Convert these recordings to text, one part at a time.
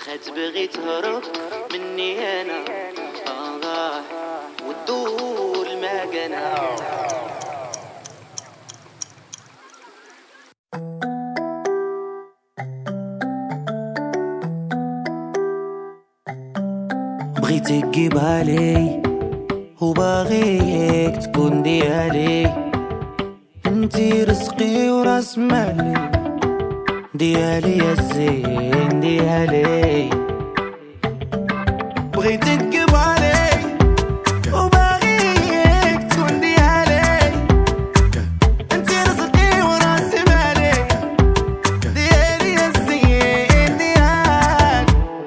تبغي تهرب مني انا وتدور المكانة. بغيتك تجيبها لي وباغيك تكون ديالي، انتي رزقي وراس مالي، ديالي يا الزين ديالي. بغيتك تجيبها لي وباغيك تكون ديالي، انتي رزقي وراس مالي، ديالي يا الزين ديالي.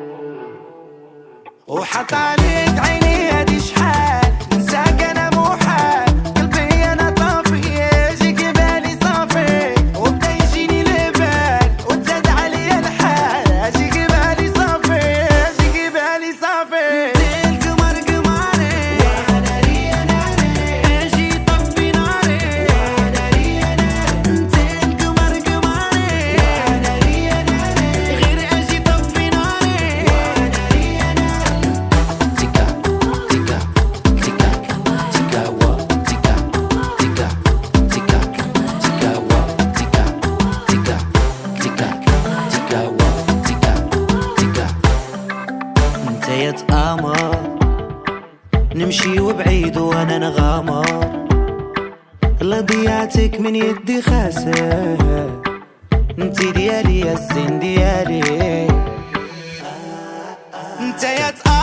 وحط عليك عيني هادي شحال نساك انا محال، قلبي انا طافي يجيك بالي صافي، وبدا يجيني البال وتزاد عليا الحال، اجيك بالي صافي اجيك بالي صافي. انت القمر قمري وانا ريا ناري، اجي طفي ناري وانا ريا ناري. انت القمر قمري وانا ريا ناري، غير اجي طفي ناري وانا ريا ناري. تيكا تيكا تيكا تيكا وا تيكا تيكا تيكا تيكا وا تيكا تيكا تيكا تيكا وا تيكا تيكا. انت يا تآمر نمشي وبعيد وانا نغامر، لا ضيعتك من يدي خاسر، انتي ديالي يا الزين ديالي. انت يا تآمر